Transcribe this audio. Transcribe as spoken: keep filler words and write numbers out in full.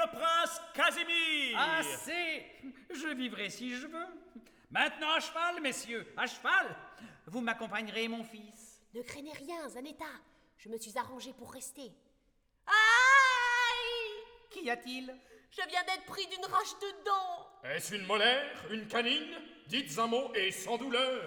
le prince Casimir. Assez! Je vivrai si je veux. Maintenant à cheval, messieurs, à cheval. Vous m'accompagnerez, mon fils. Ne craignez rien, Zanetta. Je me suis arrangée pour rester. Aïe! Qu'y a-t-il? Je viens d'être pris d'une rage de dents. Est-ce une molaire, une canine? Dites un mot et sans douleur.